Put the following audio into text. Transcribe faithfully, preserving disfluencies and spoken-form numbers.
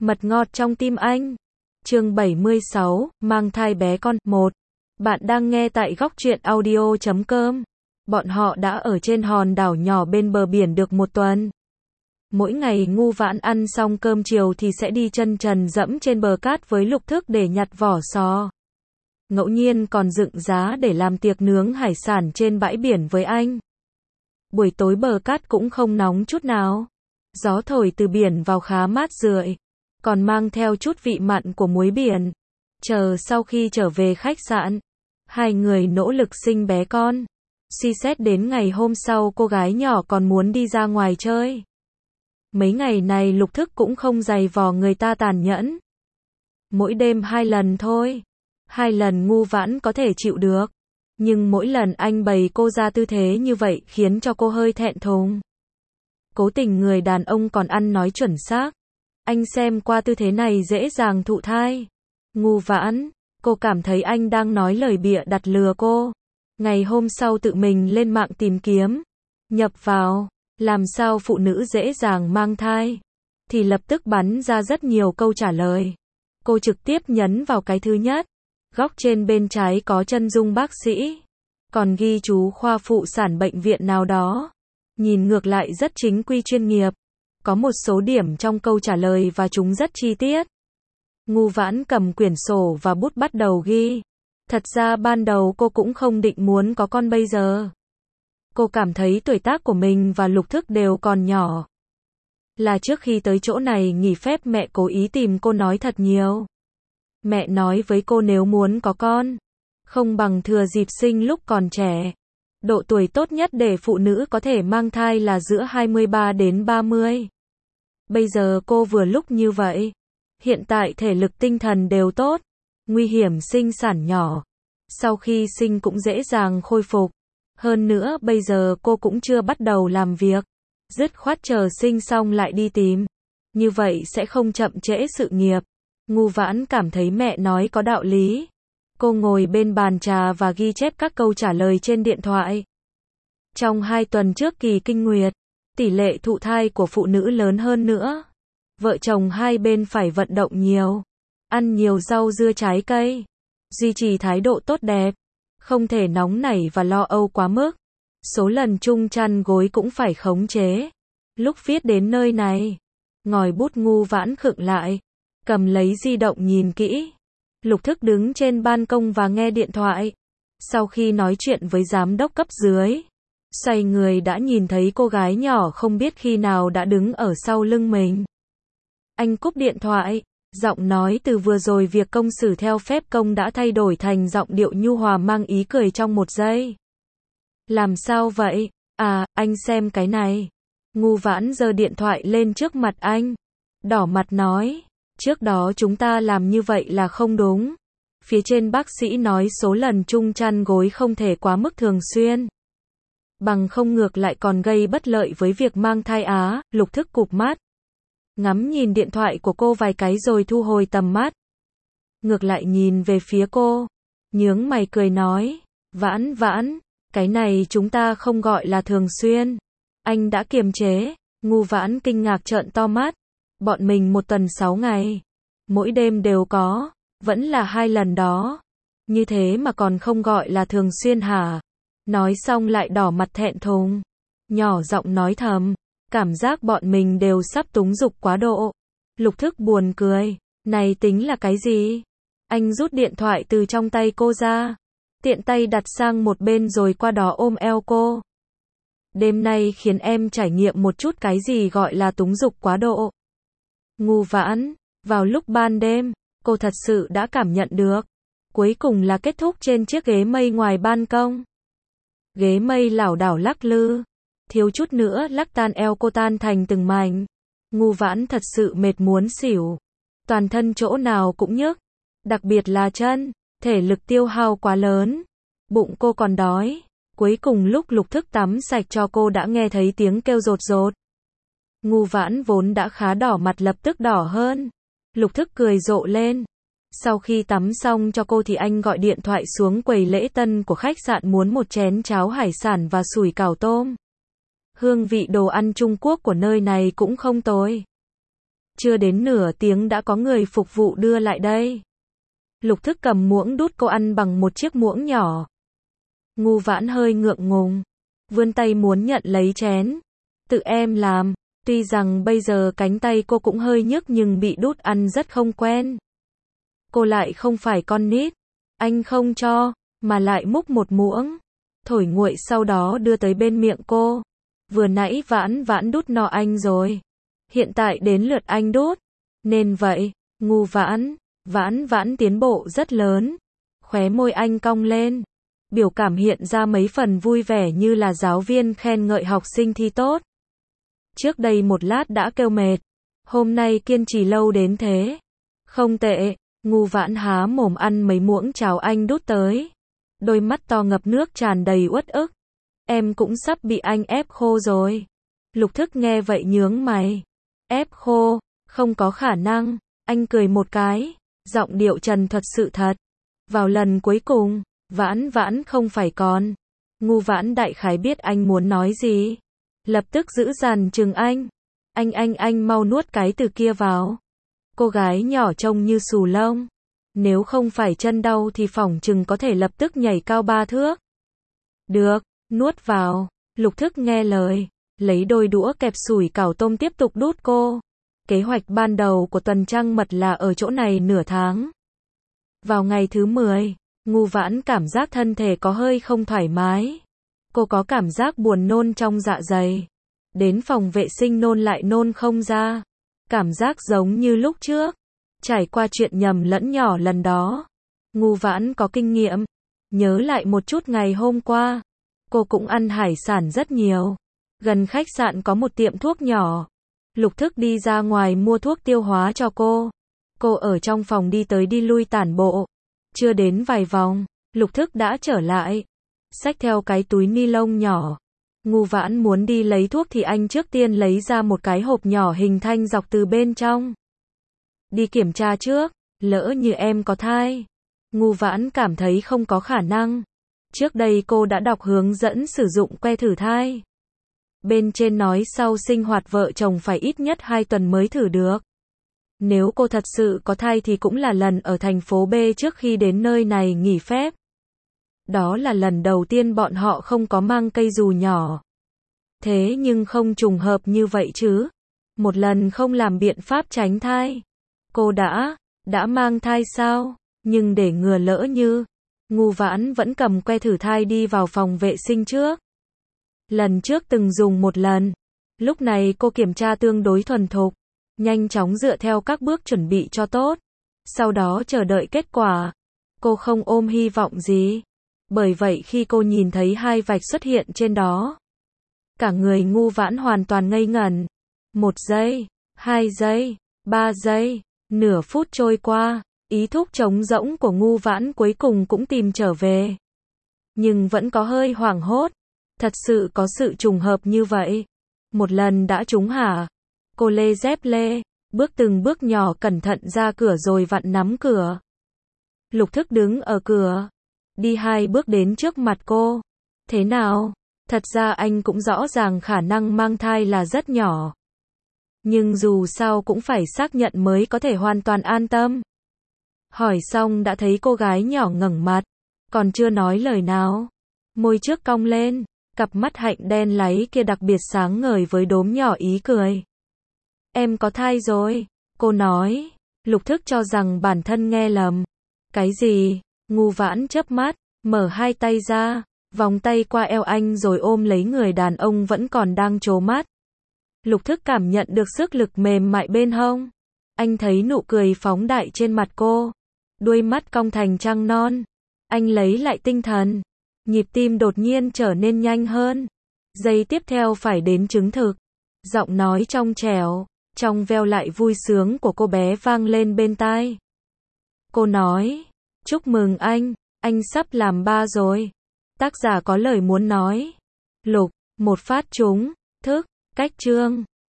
Mật ngọt trong tim anh. Chương bảy mươi sáu, mang thai bé con. một. Bạn đang nghe tại góc truyện audio chấm com. Bọn họ đã ở trên hòn đảo nhỏ bên bờ biển được một tuần. Mỗi ngày Ngu Vãn ăn xong cơm chiều thì sẽ đi chân trần dẫm trên bờ cát với Lục Thức để nhặt vỏ sò. Ngẫu nhiên còn dựng giá để làm tiệc nướng hải sản trên bãi biển với anh. Buổi tối bờ cát cũng không nóng chút nào. Gió thổi từ biển vào khá mát rượi, còn mang theo chút vị mặn của muối biển. Chờ sau khi trở về khách sạn, hai người nỗ lực sinh bé con. Suy xét đến ngày hôm sau cô gái nhỏ còn muốn đi ra ngoài chơi. Mấy ngày này Lục Thức cũng không giày vò người ta tàn nhẫn. Mỗi đêm hai lần thôi. Hai lần Ngu Vãn có thể chịu được. Nhưng mỗi lần anh bày cô ra tư thế như vậy khiến cho cô hơi thẹn thùng. Cố tình người đàn ông còn ăn nói chuẩn xác. Anh xem qua tư thế này dễ dàng thụ thai. Ngu Vãn, cô cảm thấy anh đang nói lời bịa đặt lừa cô. Ngày hôm sau tự mình lên mạng tìm kiếm. Nhập vào, làm sao phụ nữ dễ dàng mang thai. Thì lập tức bắn ra rất nhiều câu trả lời. Cô trực tiếp nhấn vào cái thứ nhất. Góc trên bên trái có chân dung bác sĩ. Còn ghi chú khoa phụ sản bệnh viện nào đó. Nhìn ngược lại rất chính quy chuyên nghiệp. Có một số điểm trong câu trả lời và chúng rất chi tiết. Ngu Vãn cầm quyển sổ và bút bắt đầu ghi. Thật ra ban đầu cô cũng không định muốn có con bây giờ. Cô cảm thấy tuổi tác của mình và Lục Thức đều còn nhỏ. Là trước khi tới chỗ này nghỉ phép mẹ cố ý tìm cô nói thật nhiều. Mẹ nói với cô nếu muốn có con, không bằng thừa dịp sinh lúc còn trẻ. Độ tuổi tốt nhất để phụ nữ có thể mang thai là giữa hai mươi ba đến ba mươi. Bây giờ cô vừa lúc như vậy. Hiện tại thể lực tinh thần đều tốt. Nguy hiểm sinh sản nhỏ. Sau khi sinh cũng dễ dàng khôi phục. Hơn nữa bây giờ cô cũng chưa bắt đầu làm việc. Dứt khoát chờ sinh xong lại đi tìm. Như vậy sẽ không chậm trễ sự nghiệp. Ngu Vãn cảm thấy mẹ nói có đạo lý. Cô ngồi bên bàn trà và ghi chép các câu trả lời trên điện thoại. Trong hai tuần trước kỳ kinh nguyệt, tỷ lệ thụ thai của phụ nữ lớn hơn nữa. Vợ chồng hai bên phải vận động nhiều, ăn nhiều rau dưa trái cây, duy trì thái độ tốt đẹp, không thể nóng nảy và lo âu quá mức. Số lần chung chăn gối cũng phải khống chế. Lúc viết đến nơi này, ngòi bút Ngu Vãn khựng lại, cầm lấy di động nhìn kỹ. Lục Thức đứng trên ban công và nghe điện thoại. Sau khi nói chuyện với giám đốc cấp dưới, xoay người đã nhìn thấy cô gái nhỏ không biết khi nào đã đứng ở sau lưng mình. Anh cúp điện thoại, giọng nói từ vừa rồi việc công xử theo phép công đã thay đổi thành giọng điệu nhu hòa mang ý cười trong một giây. Làm sao vậy? À, anh xem cái này. Ngu Vãn giơ điện thoại lên trước mặt anh. Đỏ mặt nói. Trước đó chúng ta làm như vậy là không đúng. Phía trên bác sĩ nói số lần chung chăn gối không thể quá mức thường xuyên. Bằng không ngược lại còn gây bất lợi với việc mang thai á. Lục Thức cụp mắt. Ngắm nhìn điện thoại của cô vài cái rồi thu hồi tầm mắt. Ngược lại nhìn về phía cô. Nhướng mày cười nói. Vãn Vãn, cái này chúng ta không gọi là thường xuyên. Anh đã kiềm chế. Ngu Vãn kinh ngạc trợn to mắt. Bọn mình một tuần sáu ngày. Mỗi đêm đều có. Vẫn là hai lần đó. Như thế mà còn không gọi là thường xuyên hả? Nói xong lại đỏ mặt thẹn thùng. Nhỏ giọng nói thầm. Cảm giác bọn mình đều sắp túng dục quá độ. Lục Thức buồn cười. Này tính là cái gì? Anh rút điện thoại từ trong tay cô ra. Tiện tay đặt sang một bên rồi qua đó ôm eo cô. Đêm nay khiến em trải nghiệm một chút cái gì gọi là túng dục quá độ. Ngu Vãn, vào lúc ban đêm, cô thật sự đã cảm nhận được. Cuối cùng là kết thúc trên chiếc ghế mây ngoài ban công. Ghế mây lảo đảo lắc lư. Thiếu chút nữa lắc tan eo cô tan thành từng mảnh. Ngu Vãn thật sự mệt muốn xỉu. Toàn thân chỗ nào cũng nhức. Đặc biệt là chân. Thể lực tiêu hao quá lớn. Bụng cô còn đói. Cuối cùng lúc Lục Thức tắm sạch cho cô đã nghe thấy tiếng kêu rột rột. Ngu Vãn vốn đã khá đỏ mặt lập tức đỏ hơn. Lục Thức cười rộ lên. Sau khi tắm xong cho cô thì anh gọi điện thoại xuống quầy lễ tân của khách sạn muốn một chén cháo hải sản và sủi cảo tôm. Hương vị đồ ăn Trung Quốc của nơi này cũng không tồi. Chưa đến nửa tiếng đã có người phục vụ đưa lại đây. Lục Thức cầm muỗng đút cô ăn bằng một chiếc muỗng nhỏ. Ngu Vãn hơi ngượng ngùng, vươn tay muốn nhận lấy chén. Tự em làm. Tuy rằng bây giờ cánh tay cô cũng hơi nhức nhưng bị đút ăn rất không quen. Cô lại không phải con nít. Anh không cho, mà lại múc một muỗng, thổi nguội sau đó đưa tới bên miệng cô. Vừa nãy Vãn Vãn đút no anh rồi. Hiện tại đến lượt anh đút. Nên vậy, Ngu Vãn, Vãn Vãn tiến bộ rất lớn. Khóe môi anh cong lên. Biểu cảm hiện ra mấy phần vui vẻ như là giáo viên khen ngợi học sinh thi tốt. Trước đây một lát đã kêu mệt. Hôm nay kiên trì lâu đến thế. Không tệ. Ngu Vãn há mồm ăn mấy muỗng cháo anh đút tới. Đôi mắt to ngập nước tràn đầy uất ức. Em cũng sắp bị anh ép khô rồi. Lục Thức nghe vậy nhướng mày. Ép khô? Không có khả năng. Anh cười một cái. Giọng điệu trần thuật sự thật. Vào lần cuối cùng, Vãn Vãn không phải con. Ngu Vãn đại khái biết anh muốn nói gì. Lập tức giữ dằn chừng anh. Anh anh anh mau nuốt cái từ kia vào. Cô gái nhỏ trông như xù lông. Nếu không phải chân đau thì phỏng chừng có thể lập tức nhảy cao ba thước. Được, nuốt vào. Lục Thức nghe lời. Lấy đôi đũa kẹp sủi cảo tôm tiếp tục đút cô. Kế hoạch ban đầu của tuần trăng mật là ở chỗ này nửa tháng. Vào ngày thứ mười, Ngu Vãn cảm giác thân thể có hơi không thoải mái. Cô có cảm giác buồn nôn trong dạ dày. Đến phòng vệ sinh nôn lại nôn không ra. Cảm giác giống như lúc trước. Trải qua chuyện nhầm lẫn nhỏ lần đó. Ngu Vãn có kinh nghiệm. Nhớ lại một chút ngày hôm qua. Cô cũng ăn hải sản rất nhiều. Gần khách sạn có một tiệm thuốc nhỏ. Lục Thức đi ra ngoài mua thuốc tiêu hóa cho cô. Cô ở trong phòng đi tới đi lui tản bộ. Chưa đến vài vòng, Lục Thức đã trở lại. Xách theo cái túi ni lông nhỏ. Ngu Vãn muốn đi lấy thuốc thì anh trước tiên lấy ra một cái hộp nhỏ hình thanh dọc từ bên trong. Đi kiểm tra trước, lỡ như em có thai. Ngu Vãn cảm thấy không có khả năng. Trước đây cô đã đọc hướng dẫn sử dụng que thử thai. Bên trên nói sau sinh hoạt vợ chồng phải ít nhất hai tuần mới thử được. Nếu cô thật sự có thai thì cũng là lần ở thành phố B trước khi đến nơi này nghỉ phép. Đó là lần đầu tiên bọn họ không có mang cây dù nhỏ. Thế nhưng không trùng hợp như vậy chứ. Một lần không làm biện pháp tránh thai. Cô đã, đã mang thai sao? Nhưng để ngừa lỡ như, Ngu Vãn vẫn cầm que thử thai đi vào phòng vệ sinh trước. Lần trước từng dùng một lần. Lúc này cô kiểm tra tương đối thuần thục. Nhanh chóng dựa theo các bước chuẩn bị cho tốt. Sau đó chờ đợi kết quả. Cô không ôm hy vọng gì. Bởi vậy khi cô nhìn thấy hai vạch xuất hiện trên đó. Cả người Ngu Vãn hoàn toàn ngây ngẩn. Một giây, hai giây, ba giây, nửa phút trôi qua. Ý thức trống rỗng của Ngu Vãn cuối cùng cũng tìm trở về. Nhưng vẫn có hơi hoảng hốt. Thật sự có sự trùng hợp như vậy. Một lần đã trúng hả? Cô lê dép lê, bước từng bước nhỏ cẩn thận ra cửa rồi vặn nắm cửa. Lục Thức đứng ở cửa. Đi hai bước đến trước mặt cô. Thế nào? Thật ra anh cũng rõ ràng khả năng mang thai là rất nhỏ. Nhưng dù sao cũng phải xác nhận mới có thể hoàn toàn an tâm. Hỏi xong đã thấy cô gái nhỏ ngẩng mặt. Còn chưa nói lời nào. Môi trước cong lên. Cặp mắt hạnh đen láy kia đặc biệt sáng ngời với đốm nhỏ ý cười. Em có thai rồi. Cô nói. Lục Thức cho rằng bản thân nghe lầm. Cái gì? Ngu Vãn chớp mắt. Mở hai tay ra. Vòng tay qua eo anh rồi ôm lấy người đàn ông vẫn còn đang trố mắt. Lục Thức cảm nhận được sức lực mềm mại bên hông. Anh thấy nụ cười phóng đại trên mặt cô. Đuôi mắt cong thành trăng non. Anh lấy lại tinh thần. Nhịp tim đột nhiên trở nên nhanh hơn. Giây tiếp theo phải đến chứng thực. Giọng nói trong trẻo, trong veo lại vui sướng của cô bé vang lên bên tai. Cô nói, chúc mừng anh, anh sắp làm ba rồi. Tác giả có lời muốn nói. Lục, một phát trúng, thức, cách chương.